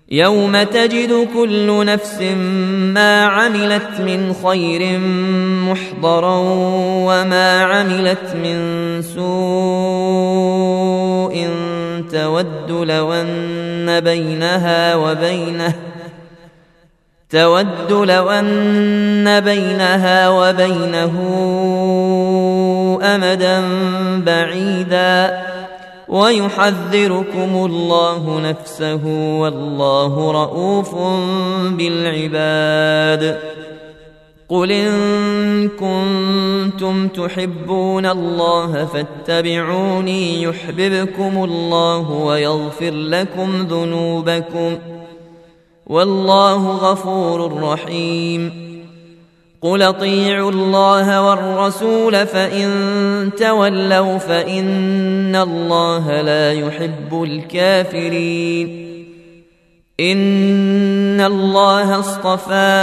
يوم تجد كل نفس ما عملت من خير محضرا وما عملت من سوء تود لو أن بينها وبينه أمدا بعيدا ويحذركم الله نفسه والله رءوف بالعباد. قل إن كنتم تحبون الله فاتبعوني يحببكم الله ويغفر لكم ذنوبكم والله غفور رحيم. قل اطيعوا الله والرسول فإن تولوا فإن الله لا يحب الكافرين. إن الله اصطفى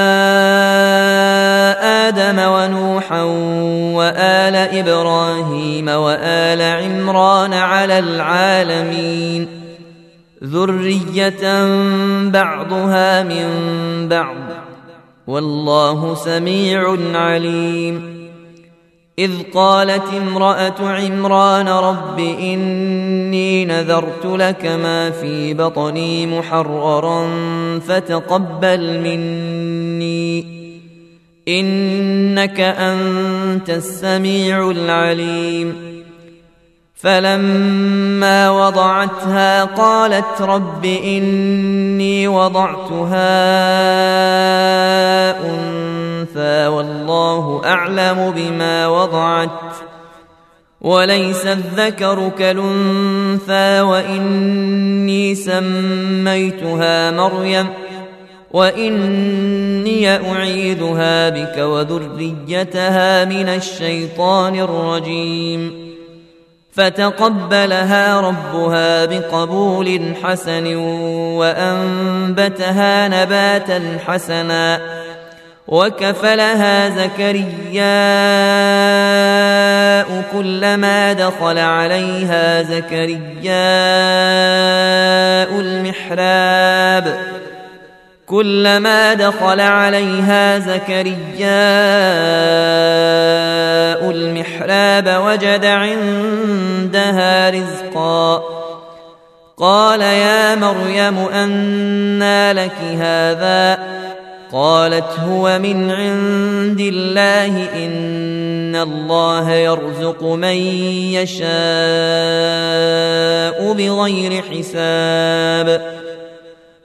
آدم ونوحا وآل إبراهيم وآل عمران على العالمين ذرية بعضها من بعض والله سميع عليم. إذ قالت امرأة عمران رب إني نذرت لك ما في بطني محررا فتقبل مني إنك أنت السميع العليم. فلما وضعتها قالت رب إني وضعتها أنثى والله أعلم بما وضعت وليس الذكر كالأنثى وإني سميتها مريم وإني أعيذها بك وذريتها من الشيطان الرجيم. فتقبلها ربها بقبول حسن وأنبتها نباتا حسنا وكفلها زكرياء كلما دخل عليها زكرياء المحراب وجد عندها رزقا قال يا مريم أنى لك هذا قالت هو من عند الله إن الله يرزق من يشاء بغير حساب.